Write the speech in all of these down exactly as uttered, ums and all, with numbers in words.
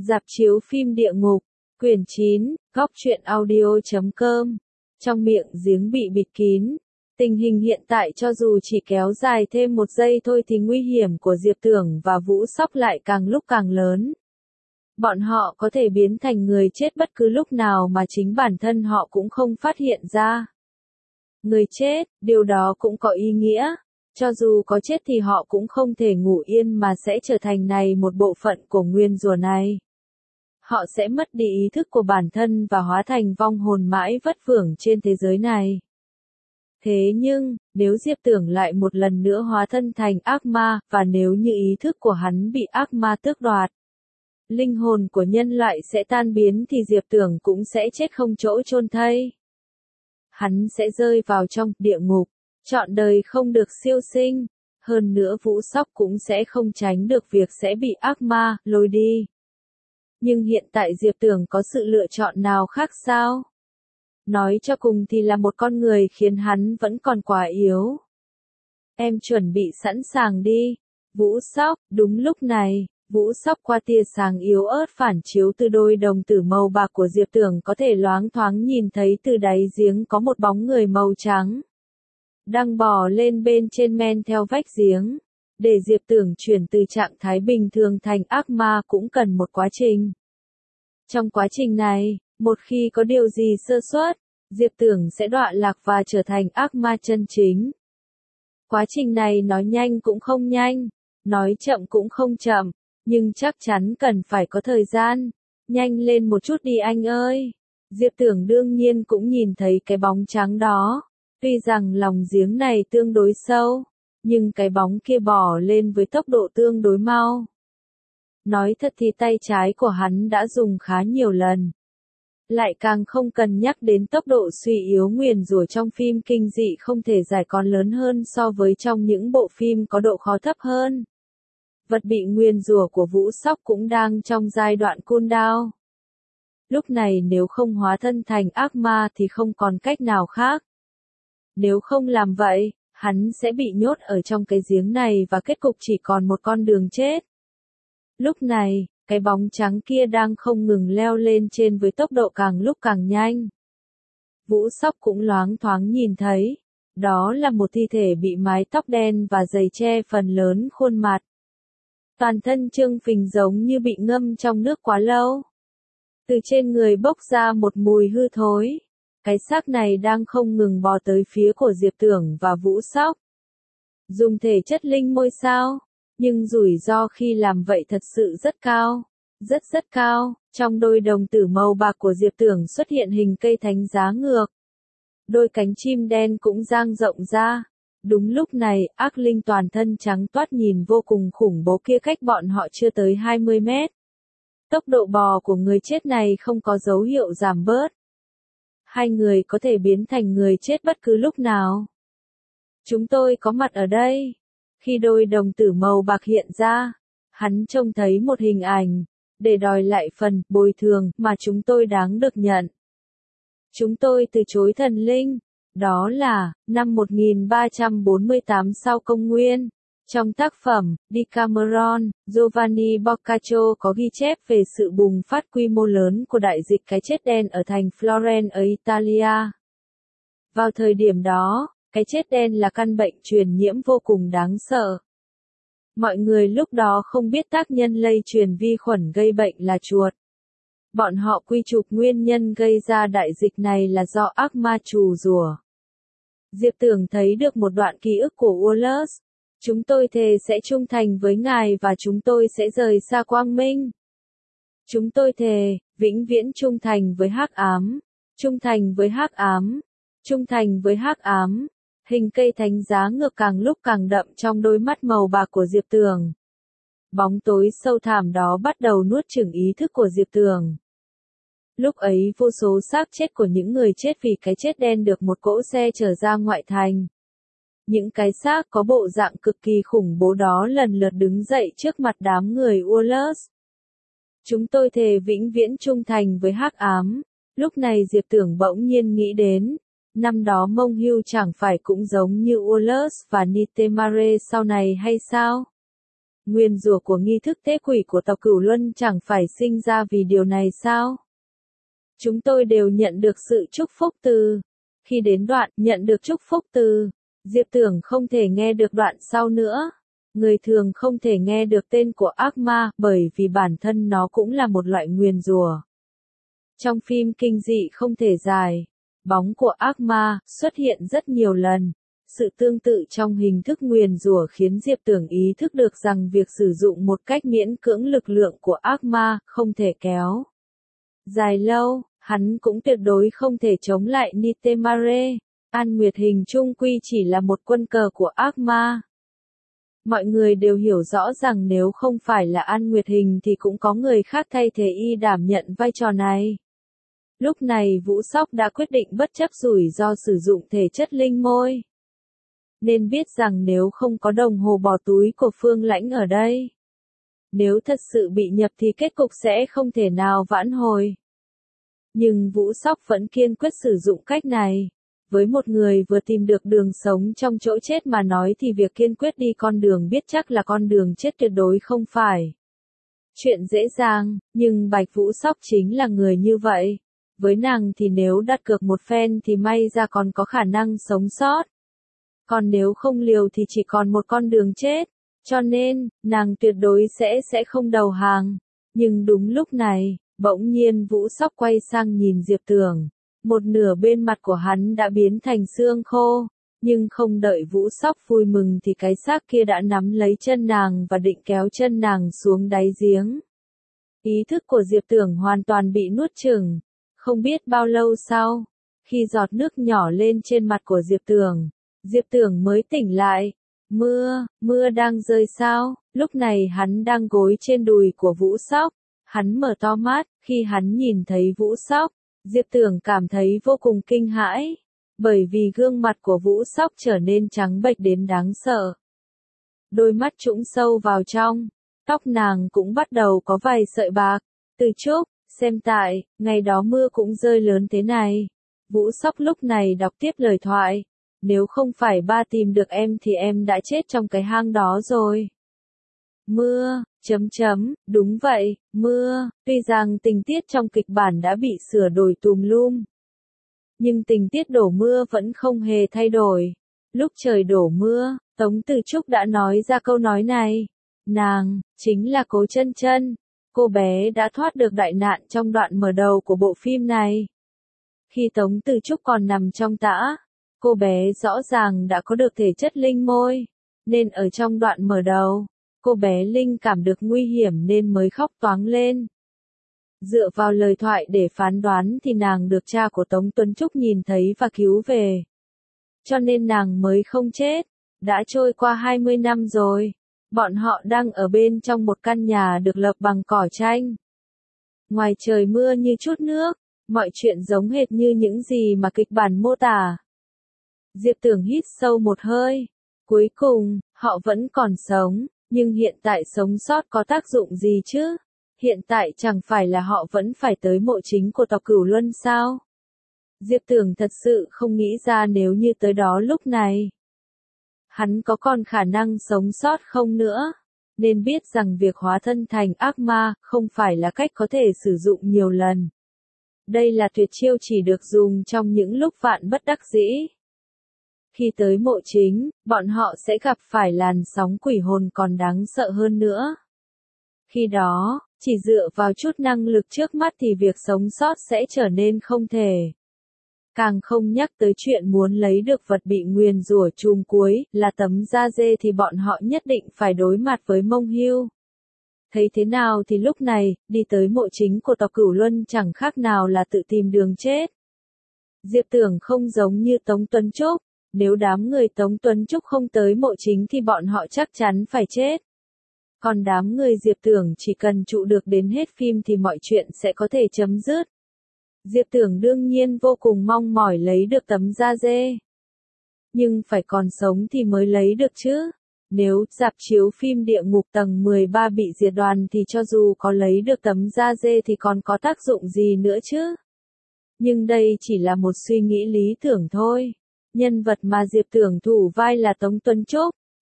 Rạp chiếu phim địa ngục, quyển chín, góc truyện audio chấm com. Trong miệng giếng bị bịt kín. Tình hình hiện tại cho dù chỉ kéo dài thêm một giây thôi thì nguy hiểm của Diệp Tưởng và Vũ Sóc lại càng lúc càng lớn. Bọn họ có thể biến thành người chết bất cứ lúc nào mà chính bản thân họ cũng không phát hiện ra. Người chết, điều đó cũng có ý nghĩa. Cho dù có chết thì họ cũng không thể ngủ yên mà sẽ trở thành này một bộ phận của nguyên rủa này. Họ sẽ mất đi ý thức của bản thân và hóa thành vong hồn mãi vất vưởng trên thế giới này. Thế nhưng, nếu Diệp Tưởng lại một lần nữa hóa thân thành ác ma, và nếu như ý thức của hắn bị ác ma tước đoạt, linh hồn của nhân loại sẽ tan biến thì Diệp Tưởng cũng sẽ chết không chỗ chôn thây. Hắn sẽ rơi vào trong địa ngục, trọn đời không được siêu sinh. Hơn nữa Vũ Sóc cũng sẽ không tránh được việc sẽ bị ác ma lôi đi. Nhưng hiện tại Diệp Tưởng có sự lựa chọn nào khác sao? Nói cho cùng thì là một con người khiến hắn vẫn còn quá yếu. Em chuẩn bị sẵn sàng đi. Vũ Sóc, đúng lúc này, Vũ Sóc qua tia sáng yếu ớt phản chiếu từ đôi đồng tử màu bạc của Diệp Tưởng có thể loáng thoáng nhìn thấy từ đáy giếng có một bóng người màu trắng. Đang bò lên bên trên men theo vách giếng. Để Diệp Tưởng chuyển từ trạng thái bình thường thành ác ma cũng cần một quá trình. Trong quá trình này, một khi có điều gì sơ suất, Diệp Tưởng sẽ đọa lạc và trở thành ác ma chân chính. Quá trình này nói nhanh cũng không nhanh, nói chậm cũng không chậm, nhưng chắc chắn cần phải có thời gian. Nhanh lên một chút đi anh ơi. Diệp Tưởng đương nhiên cũng nhìn thấy cái bóng trắng đó. Tuy rằng lòng giếng này tương đối sâu, nhưng cái bóng kia bò lên với tốc độ tương đối mau. Nói thật thì tay trái của hắn đã dùng khá nhiều lần. Lại càng không cần nhắc đến tốc độ suy yếu nguyền rủa trong phim kinh dị không thể giải còn lớn hơn so với trong những bộ phim có độ khó thấp hơn. Vật bị nguyền rủa của Vũ Sóc cũng đang trong giai đoạn cooldown. Lúc này nếu không hóa thân thành ác ma thì không còn cách nào khác. Nếu không làm vậy, hắn sẽ bị nhốt ở trong cái giếng này và kết cục chỉ còn một con đường chết. Lúc này, cái bóng trắng kia đang không ngừng leo lên trên với tốc độ càng lúc càng nhanh. Vũ Sóc cũng loáng thoáng nhìn thấy, đó là một thi thể bị mái tóc đen và giày che phần lớn khuôn mặt. Toàn thân trương phình giống như bị ngâm trong nước quá lâu. Từ trên người bốc ra một mùi hư thối. Cái xác này đang không ngừng bò tới phía của Diệp Tưởng và Vũ Sóc. Dùng thể chất linh môi sao? Nhưng rủi ro khi làm vậy thật sự rất cao. Rất rất cao. Trong đôi đồng tử màu bạc của Diệp Tưởng xuất hiện hình cây thánh giá ngược. Đôi cánh chim đen cũng dang rộng ra. Đúng lúc này, ác linh toàn thân trắng toát nhìn vô cùng khủng bố kia cách bọn họ chưa tới hai mươi mét. Tốc độ bò của người chết này không có dấu hiệu giảm bớt. Hai người có thể biến thành người chết bất cứ lúc nào. Chúng tôi có mặt ở đây. Khi đôi đồng tử màu bạc hiện ra, hắn trông thấy một hình ảnh, để đòi lại phần bồi thường mà chúng tôi đáng được nhận. Chúng tôi từ chối thần linh, đó là năm một nghìn ba trăm bốn mươi tám sau công nguyên. Trong tác phẩm Decameron, Giovanni Boccaccio có ghi chép về sự bùng phát quy mô lớn của đại dịch cái chết đen ở thành Florence ở Italia. Vào thời điểm đó, cái chết đen là căn bệnh truyền nhiễm vô cùng đáng sợ. Mọi người lúc đó không biết tác nhân lây truyền vi khuẩn gây bệnh là chuột. Bọn họ quy chụp nguyên nhân gây ra đại dịch này là do ác ma trù rủa. Diệp Tưởng thấy được một đoạn ký ức của Wallace. Chúng tôi thề sẽ trung thành với ngài và chúng tôi sẽ rời xa quang minh. Chúng tôi thề, vĩnh viễn trung thành với hắc ám, trung thành với hắc ám, trung thành với hắc ám. Hình cây thánh giá ngược càng lúc càng đậm trong đôi mắt màu bạc của Diệp Tưởng. Bóng tối sâu thẳm đó bắt đầu nuốt chửng ý thức của Diệp Tưởng. Lúc ấy vô số xác chết của những người chết vì cái chết đen được một cỗ xe chở ra ngoại thành. Những cái xác có bộ dạng cực kỳ khủng bố đó lần lượt đứng dậy trước mặt đám người Wallace. Chúng tôi thề vĩnh viễn trung thành với hắc ám. Lúc này Diệp Tưởng bỗng nhiên nghĩ đến, năm đó Mông Hưu chẳng phải cũng giống như Wallace và Nitemare sau này hay sao? Nguyên rủa của nghi thức tế quỷ của tộc Cửu Luân chẳng phải sinh ra vì điều này sao? Chúng tôi đều nhận được sự chúc phúc từ. Khi đến đoạn nhận được chúc phúc từ, Diệp Tưởng không thể nghe được đoạn sau nữa. Người thường không thể nghe được tên của ác ma bởi vì bản thân nó cũng là một loại nguyền rủa. Trong phim kinh dị không thể dài, bóng của ác ma xuất hiện rất nhiều lần. Sự tương tự trong hình thức nguyền rủa khiến Diệp Tưởng ý thức được rằng việc sử dụng một cách miễn cưỡng lực lượng của ác ma không thể kéo dài lâu, hắn cũng tuyệt đối không thể chống lại Nitemare. An Nguyệt Hình chung quy chỉ là một quân cờ của ác ma. Mọi người đều hiểu rõ rằng nếu không phải là An Nguyệt Hình thì cũng có người khác thay thế y đảm nhận vai trò này. Lúc này Vũ Sóc đã quyết định bất chấp rủi ro sử dụng thể chất linh môi. Nên biết rằng nếu không có đồng hồ bỏ túi của Phương Lãnh ở đây, nếu thật sự bị nhập thì kết cục sẽ không thể nào vãn hồi. Nhưng Vũ Sóc vẫn kiên quyết sử dụng cách này. Với một người vừa tìm được đường sống trong chỗ chết mà nói thì việc kiên quyết đi con đường biết chắc là con đường chết tuyệt đối không phải chuyện dễ dàng, nhưng Bạch Vũ Sóc chính là người như vậy. Với nàng thì nếu đặt cược một phen thì may ra còn có khả năng sống sót. Còn nếu không liều thì chỉ còn một con đường chết. Cho nên, nàng tuyệt đối sẽ sẽ không đầu hàng. Nhưng đúng lúc này, bỗng nhiên Vũ Sóc quay sang nhìn Diệp Tưởng. Một nửa bên mặt của hắn đã biến thành xương khô. Nhưng không đợi Vũ Sóc vui mừng thì cái xác kia đã nắm lấy chân nàng và định kéo chân nàng xuống đáy giếng. Ý thức của Diệp Tưởng hoàn toàn bị nuốt chửng. Không biết bao lâu sau, khi giọt nước nhỏ lên trên mặt của Diệp Tưởng, Diệp Tưởng mới tỉnh lại. Mưa, mưa đang rơi sao? Lúc này hắn đang gối trên đùi của Vũ Sóc. Hắn mở to mắt, khi hắn nhìn thấy Vũ Sóc, Diệp Tưởng cảm thấy vô cùng kinh hãi. Bởi vì gương mặt của Vũ Sóc trở nên trắng bệch đến đáng sợ. Đôi mắt trũng sâu vào trong, tóc nàng cũng bắt đầu có vài sợi bạc. Từ Trúc, xem tại, ngày đó mưa cũng rơi lớn thế này. Vũ Sóc lúc này đọc tiếp lời thoại. Nếu không phải ba tìm được em thì em đã chết trong cái hang đó rồi. Mưa, chấm chấm, đúng vậy, mưa, tuy rằng tình tiết trong kịch bản đã bị sửa đổi tùm lum. Nhưng tình tiết đổ mưa vẫn không hề thay đổi. Lúc trời đổ mưa, Tống Từ Trúc đã nói ra câu nói này. Nàng, chính là Cố Chân Chân. Cô bé đã thoát được đại nạn trong đoạn mở đầu của bộ phim này. Khi Tống Từ Trúc còn nằm trong tã, cô bé rõ ràng đã có được thể chất linh môi. Nên ở trong đoạn mở đầu, cô bé linh cảm được nguy hiểm nên mới khóc toáng lên. Dựa vào lời thoại để phán đoán thì nàng được cha của Tống Tuấn Trúc nhìn thấy và cứu về. Cho nên nàng mới không chết. Đã trôi qua hai mươi năm rồi. Bọn họ đang ở bên trong một căn nhà được lập bằng cỏ tranh. Ngoài trời mưa như chút nước, mọi chuyện giống hệt như những gì mà kịch bản mô tả. Diệp Tưởng hít sâu một hơi. Cuối cùng, họ vẫn còn sống, nhưng hiện tại sống sót có tác dụng gì chứ? Hiện tại chẳng phải là họ vẫn phải tới mộ chính của tộc Cửu Luân sao? Diệp Tưởng thật sự không nghĩ ra nếu như tới đó lúc này, hắn có còn khả năng sống sót không nữa. Nên biết rằng việc hóa thân thành ác ma không phải là cách có thể sử dụng nhiều lần. Đây là tuyệt chiêu chỉ được dùng trong những lúc vạn bất đắc dĩ. Khi tới mộ chính, bọn họ sẽ gặp phải làn sóng quỷ hồn còn đáng sợ hơn nữa. Khi đó, chỉ dựa vào chút năng lực trước mắt thì việc sống sót sẽ trở nên không thể. Càng không nhắc tới chuyện muốn lấy được vật bị nguyền rủa chùm cuối là tấm da dê thì bọn họ nhất định phải đối mặt với Mông Hưu. Thấy thế nào thì lúc này, đi tới mộ chính của tộc Cửu Luân chẳng khác nào là tự tìm đường chết. Diệp Tưởng không giống như Tống Tuấn Trúc. Nếu đám người Tống Tuấn Trúc không tới mộ chính thì bọn họ chắc chắn phải chết. Còn đám người Diệp Tưởng chỉ cần trụ được đến hết phim thì mọi chuyện sẽ có thể chấm dứt. Diệp Tưởng đương nhiên vô cùng mong mỏi lấy được tấm da dê. Nhưng phải còn sống thì mới lấy được chứ. Nếu rạp chiếu phim Địa Ngục tầng mười ba bị diệt đoàn thì cho dù có lấy được tấm da dê thì còn có tác dụng gì nữa chứ. Nhưng đây chỉ là một suy nghĩ lý tưởng thôi. Nhân vật mà Diệp Tưởng thủ vai là Tống Tuấn Trúc.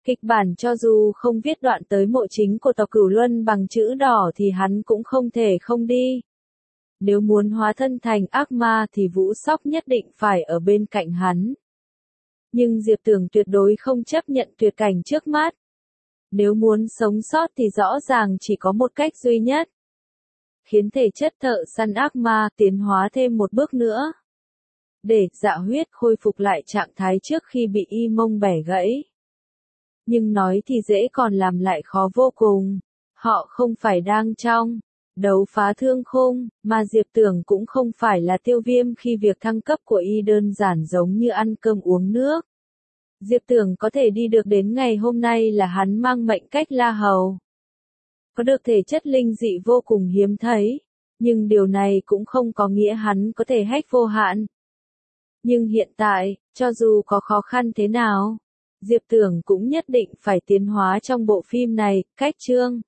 Kịch bản cho dù không viết đoạn tới mộ chính của tộc Cửu Luân bằng chữ đỏ thì hắn cũng không thể không đi. Nếu muốn hóa thân thành ác ma thì Vũ Sóc nhất định phải ở bên cạnh hắn. Nhưng Diệp Tưởng tuyệt đối không chấp nhận tuyệt cảnh trước mắt. Nếu muốn sống sót thì rõ ràng chỉ có một cách duy nhất. Khiến thể chất thợ săn ác ma tiến hóa thêm một bước nữa. Để Dạ Huyết khôi phục lại trạng thái trước khi bị y mông bẻ gãy. Nhưng nói thì dễ còn làm lại khó vô cùng. Họ không phải đang trong đấu phá thương khung, mà Diệp Tưởng cũng không phải là Tiêu Viêm khi việc thăng cấp của y đơn giản giống như ăn cơm uống nước. Diệp Tưởng có thể đi được đến ngày hôm nay là hắn mang mệnh cách La Hầu. Có được thể chất linh dị vô cùng hiếm thấy, nhưng điều này cũng không có nghĩa hắn có thể hack vô hạn. Nhưng hiện tại, cho dù có khó khăn thế nào, Diệp Tưởng cũng nhất định phải tiến hóa trong bộ phim này, cách chương.